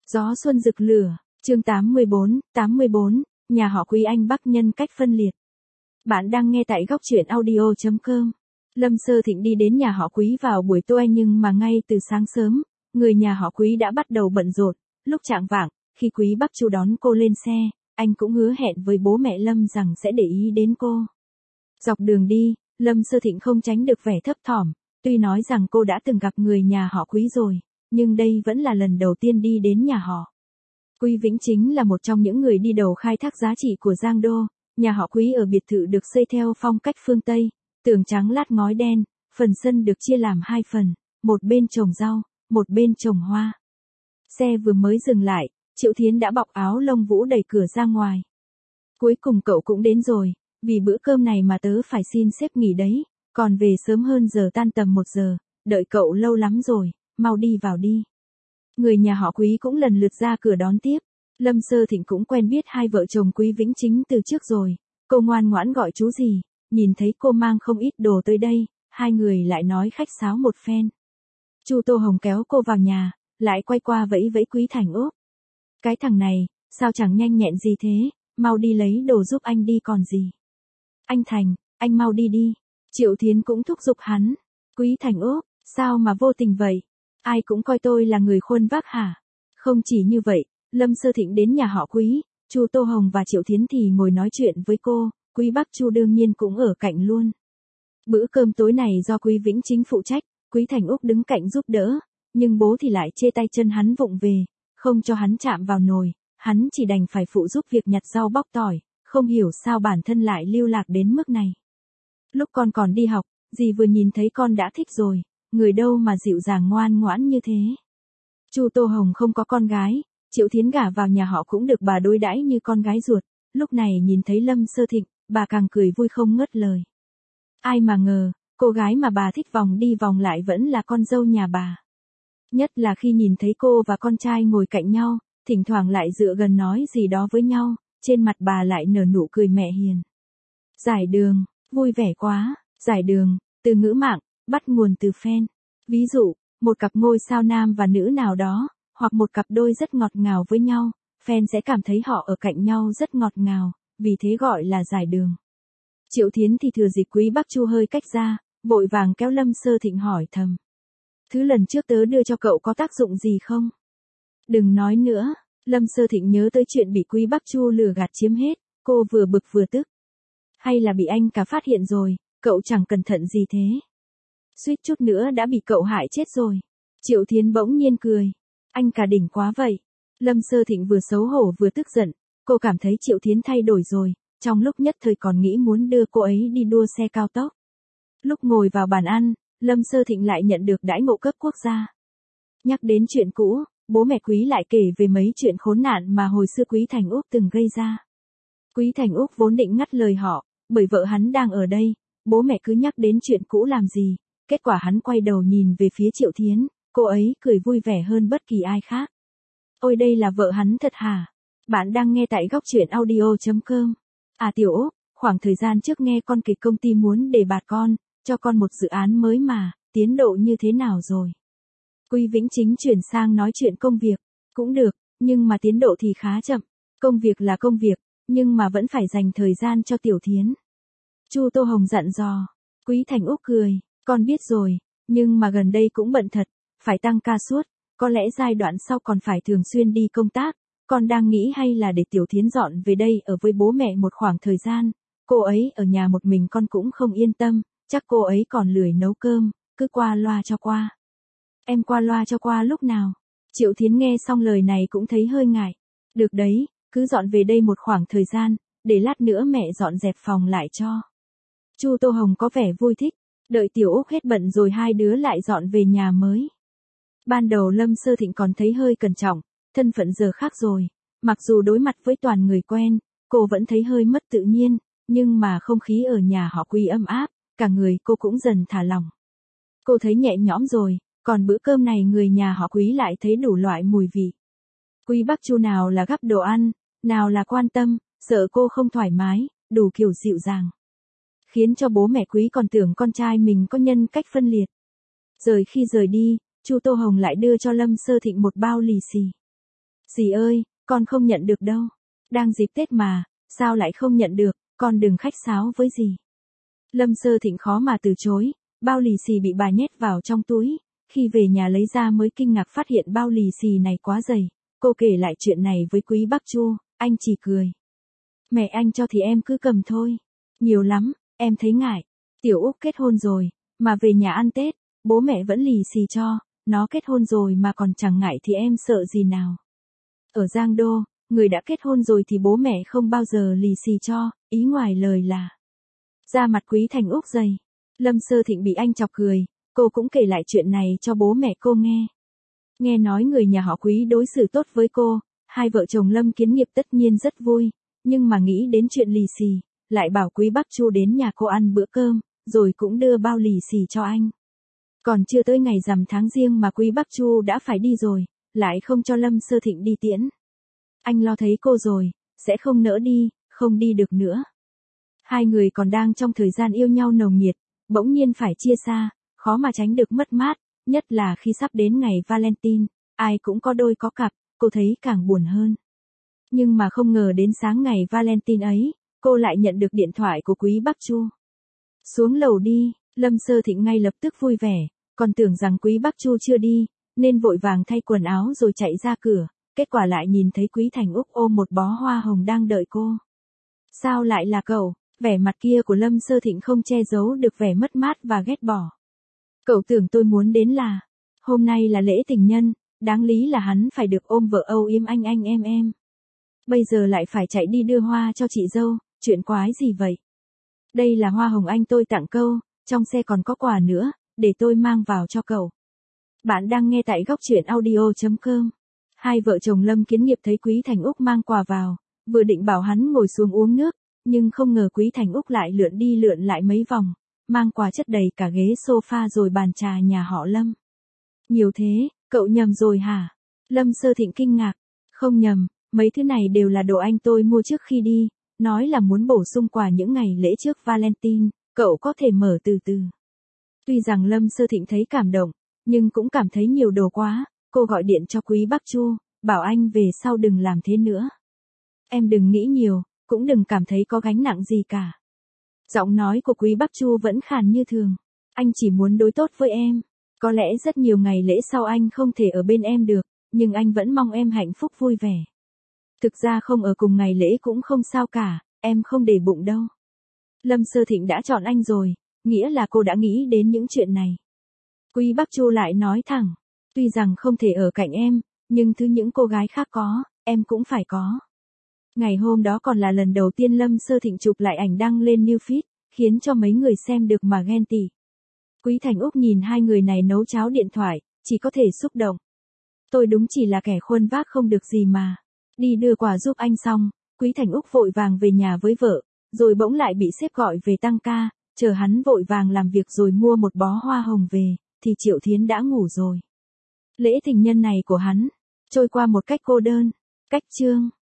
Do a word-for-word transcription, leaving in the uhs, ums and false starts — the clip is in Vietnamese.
Gió xuân rực lửa, chương tám mươi bốn, tám mươi bốn, nhà họ Quý Anh Bắc nhân cách phân liệt. Bạn đang nghe tại góc truyện audio chấm com. Lâm Sơ Thịnh đi đến nhà họ Quý vào buổi tối nhưng mà ngay từ sáng sớm, người nhà họ Quý đã bắt đầu bận rộn. Lúc chạng vạng, khi Quý Bắc Chu đón cô lên xe, anh cũng hứa hẹn với bố mẹ Lâm rằng sẽ để ý đến cô. Dọc đường đi, Lâm Sơ Thịnh không tránh được vẻ thấp thỏm, tuy nói rằng cô đã từng gặp người nhà họ Quý rồi, nhưng đây vẫn là lần đầu tiên đi đến nhà họ. Quý Vĩnh chính là một trong những người đi đầu khai thác giá trị của Giang Đô. Nhà họ Quý ở biệt thự được xây theo phong cách phương Tây, tường trắng lát ngói đen, phần sân được chia làm hai phần, một bên trồng rau, một bên trồng hoa. Xe vừa mới dừng lại, Triệu Thiến đã bọc áo lông vũ đẩy cửa ra ngoài. Cuối cùng cậu cũng đến rồi, vì bữa cơm này mà tớ phải xin sếp nghỉ đấy, còn về sớm hơn giờ tan tầm một giờ, đợi cậu lâu lắm rồi, mau đi vào đi. Người nhà họ Quý cũng lần lượt ra cửa đón tiếp. Lâm Sơ Thịnh cũng quen biết hai vợ chồng Quý Vĩnh chính từ trước rồi, cô ngoan ngoãn gọi chú gì, nhìn thấy cô mang không ít đồ tới đây, hai người lại nói khách sáo một phen. Chu Tô Hồng kéo cô vào nhà, lại quay qua vẫy vẫy Quý Thành Úc. Cái thằng này, sao chẳng nhanh nhẹn gì thế, mau đi lấy đồ giúp anh đi còn gì. Anh Thành, anh mau đi đi. Triệu Thiến cũng thúc giục hắn. Quý Thành Úc, sao mà vô tình vậy? Ai cũng coi tôi là người khuôn vác hả? Không chỉ như vậy, Lâm Sơ Thịnh đến nhà họ Quý, Chu Tô Hồng và Triệu Thiến thì ngồi nói chuyện với cô, Quý Bắc Chu đương nhiên cũng ở cạnh luôn. Bữa cơm tối này do Quý Vĩnh chính phụ trách, Quý Thành Úc đứng cạnh giúp đỡ, nhưng bố thì lại chê tay chân hắn vụng về, không cho hắn chạm vào nồi, hắn chỉ đành phải phụ giúp việc nhặt rau bóc tỏi, không hiểu sao bản thân lại lưu lạc đến mức này. Lúc con còn đi học, dì vừa nhìn thấy con đã thích rồi, người đâu mà dịu dàng ngoan ngoãn như thế. Chu Tô Hồng không có con gái, Triệu Thiến gả vào nhà họ cũng được bà đối đãi như con gái ruột, lúc này nhìn thấy Lâm Sơ Thịnh, bà càng cười vui không ngớt lời. Ai mà ngờ, cô gái mà bà thích vòng đi vòng lại vẫn là con dâu nhà bà. Nhất là khi nhìn thấy cô và con trai ngồi cạnh nhau, thỉnh thoảng lại dựa gần nói gì đó với nhau, trên mặt bà lại nở nụ cười mẹ hiền. Giải đường, vui vẻ quá, giải đường, từ ngữ mạng, bắt nguồn từ fan. Ví dụ, một cặp ngôi sao nam và nữ nào đó, hoặc một cặp đôi rất ngọt ngào với nhau, fan sẽ cảm thấy họ ở cạnh nhau rất ngọt ngào, vì thế gọi là giải đường. Triệu Thiến thì thừa dịp Quý Bắc Chu hơi cách ra, vội vàng kéo Lâm Sơ Thịnh hỏi thầm. Thứ lần trước tớ đưa cho cậu có tác dụng gì không? Đừng nói nữa, Lâm Sơ Thịnh nhớ tới chuyện bị Quý Bắc Chu lừa gạt chiếm hết, cô vừa bực vừa tức. Hay là bị anh cả phát hiện rồi, cậu chẳng cẩn thận gì thế. Suýt chút nữa đã bị cậu hại chết rồi. Triệu Thiến bỗng nhiên cười. Anh cả đỉnh quá vậy. Lâm Sơ Thịnh vừa xấu hổ vừa tức giận, cô cảm thấy Triệu Thiến thay đổi rồi, trong lúc nhất thời còn nghĩ muốn đưa cô ấy đi đua xe cao tốc. Lúc ngồi vào bàn ăn, Lâm Sơ Thịnh lại nhận được đãi ngộ cấp quốc gia. Nhắc đến chuyện cũ, bố mẹ Quý lại kể về mấy chuyện khốn nạn mà hồi xưa Quý Thành Úc từng gây ra. Quý Thành Úc vốn định ngắt lời họ, bởi vợ hắn đang ở đây, bố mẹ cứ nhắc đến chuyện cũ làm gì, kết quả hắn quay đầu nhìn về phía Triệu Thiến, cô ấy cười vui vẻ hơn bất kỳ ai khác. Ôi đây là vợ hắn thật hả? Bạn đang nghe tại góc truyện audio chấm com. À Tiểu Úc, khoảng thời gian trước nghe con kể công ty muốn đề bạt con, cho con một dự án mới mà, tiến độ như thế nào rồi? Quý Vĩnh chính chuyển sang nói chuyện công việc, cũng được, nhưng mà tiến độ thì khá chậm, công việc là công việc, nhưng mà vẫn phải dành thời gian cho Tiểu Thiến. Chu Tô Hồng dặn dò, Quý Thành Úc cười, con biết rồi, nhưng mà gần đây cũng bận thật, phải tăng ca suốt, có lẽ giai đoạn sau còn phải thường xuyên đi công tác, con đang nghĩ hay là để Tiểu Thiến dọn về đây ở với bố mẹ một khoảng thời gian, cô ấy ở nhà một mình con cũng không yên tâm, chắc cô ấy còn lười nấu cơm, cứ qua loa cho qua. Em qua loa cho qua lúc nào? Triệu Thiến nghe xong lời này cũng thấy hơi ngại. Được đấy, cứ dọn về đây một khoảng thời gian, để lát nữa mẹ dọn dẹp phòng lại cho. Chu Tô Hồng có vẻ vui thích, đợi Tiểu Úc hết bận rồi hai đứa lại dọn về nhà mới. Ban đầu Lâm Sơ Thịnh còn thấy hơi cẩn trọng, thân phận giờ khác rồi, mặc dù đối mặt với toàn người quen, cô vẫn thấy hơi mất tự nhiên, nhưng mà không khí ở nhà họ Quý ấm áp, cả người cô cũng dần thả lỏng. Cô thấy nhẹ nhõm rồi, còn bữa cơm này người nhà họ Quý lại thấy đủ loại mùi vị. Quý Bắc Chu nào là gắp đồ ăn, nào là quan tâm, sợ cô không thoải mái, đủ kiểu dịu dàng. Khiến cho bố mẹ Quý còn tưởng con trai mình có nhân cách phân liệt. Rồi khi rời đi, Chu Tô Hồng lại đưa cho Lâm Sơ Thịnh một bao lì xì. Dì ơi, con không nhận được đâu. Đang dịp Tết mà, sao lại không nhận được, con đừng khách sáo với dì. Lâm Sơ Thịnh khó mà từ chối, bao lì xì bị bà nhét vào trong túi, khi về nhà lấy ra mới kinh ngạc phát hiện bao lì xì này quá dày. Cô kể lại chuyện này với Quý Bắc Chu, anh chỉ cười. Mẹ anh cho thì em cứ cầm thôi. Nhiều lắm, em thấy ngại. Tiểu Úc kết hôn rồi, mà về nhà ăn Tết, bố mẹ vẫn lì xì cho, nó kết hôn rồi mà còn chẳng ngại thì em sợ gì nào. Ở Giang Đô, người đã kết hôn rồi thì bố mẹ không bao giờ lì xì cho, ý ngoài lời là. Da mặt Quý Thành Úc dày. Lâm Sơ Thịnh bị anh chọc cười, cô cũng kể lại chuyện này cho bố mẹ cô nghe. Nghe nói người nhà họ Quý đối xử tốt với cô, hai vợ chồng Lâm Kiến Nghiệp tất nhiên rất vui, nhưng mà nghĩ đến chuyện lì xì, lại bảo Quý Bắc Chu đến nhà cô ăn bữa cơm, rồi cũng đưa bao lì xì cho anh. Còn chưa tới ngày rằm tháng Giêng mà Quý Bắc Chu đã phải đi rồi, lại không cho Lâm Sơ Thịnh đi tiễn. Anh lo thấy cô rồi, sẽ không nỡ đi, không đi được nữa. Hai người còn đang trong thời gian yêu nhau nồng nhiệt, bỗng nhiên phải chia xa, khó mà tránh được mất mát, nhất là khi sắp đến ngày Valentine, ai cũng có đôi có cặp, cô thấy càng buồn hơn. Nhưng mà không ngờ đến sáng ngày Valentine ấy, cô lại nhận được điện thoại của Quý Bắc Chu. Xuống lầu đi, Lâm Sơ Thịnh ngay lập tức vui vẻ, còn tưởng rằng Quý Bắc Chu chưa đi, nên vội vàng thay quần áo rồi chạy ra cửa, kết quả lại nhìn thấy Quý Thành Úc ôm một bó hoa hồng đang đợi cô. Sao lại là cậu? Vẻ mặt kia của Lâm Sơ Thịnh không che giấu được vẻ mất mát và ghét bỏ. Cậu tưởng tôi muốn đến là, hôm nay là lễ tình nhân, đáng lý là hắn phải được ôm vợ âu yếm anh anh em em. Bây giờ lại phải chạy đi đưa hoa cho chị dâu, chuyện quái gì vậy? Đây là hoa hồng anh tôi tặng câu, trong xe còn có quà nữa, để tôi mang vào cho cậu. Bạn đang nghe tại góc truyện audio chấm com. Hai vợ chồng Lâm Kiến Nghiệp thấy Quý Thành Úc mang quà vào, vừa định bảo hắn ngồi xuống uống nước, nhưng không ngờ Quý Thành Úc lại lượn đi lượn lại mấy vòng, mang quà chất đầy cả ghế sofa rồi bàn trà nhà họ Lâm. Nhiều thế, cậu nhầm rồi hả? Lâm Sơ Thịnh kinh ngạc. Không nhầm, mấy thứ này đều là đồ anh tôi mua trước khi đi, nói là muốn bổ sung quà những ngày lễ trước Valentine, cậu có thể mở từ từ. Tuy rằng Lâm Sơ Thịnh thấy cảm động, nhưng cũng cảm thấy nhiều đồ quá, cô gọi điện cho Quý Bắc Chu, bảo anh về sau đừng làm thế nữa. Em đừng nghĩ nhiều, cũng đừng cảm thấy có gánh nặng gì cả. Giọng nói của Quý Bắc Chu vẫn khàn như thường. Anh chỉ muốn đối tốt với em. Có lẽ rất nhiều ngày lễ sau anh không thể ở bên em được, nhưng anh vẫn mong em hạnh phúc vui vẻ. Thực ra không ở cùng ngày lễ cũng không sao cả, em không để bụng đâu. Lâm Sơ Thịnh đã chọn anh rồi, nghĩa là cô đã nghĩ đến những chuyện này. Quý Bắc Chu lại nói thẳng, tuy rằng không thể ở cạnh em, nhưng thứ những cô gái khác có, em cũng phải có. Ngày hôm đó còn là lần đầu tiên Lâm Sơ Thịnh chụp lại ảnh đăng lên New Feed, khiến cho mấy người xem được mà ghen tị. Quý Thành Úc nhìn hai người này nấu cháo điện thoại, chỉ có thể xúc động. Tôi đúng chỉ là kẻ khuân vác không được gì mà. Đi đưa quà giúp anh xong, Quý Thành Úc vội vàng về nhà với vợ, rồi bỗng lại bị sếp gọi về tăng ca, chờ hắn vội vàng làm việc rồi mua một bó hoa hồng về, thì Triệu Thiến đã ngủ rồi. Lễ tình nhân này của hắn, trôi qua một cách cô đơn, cách chương.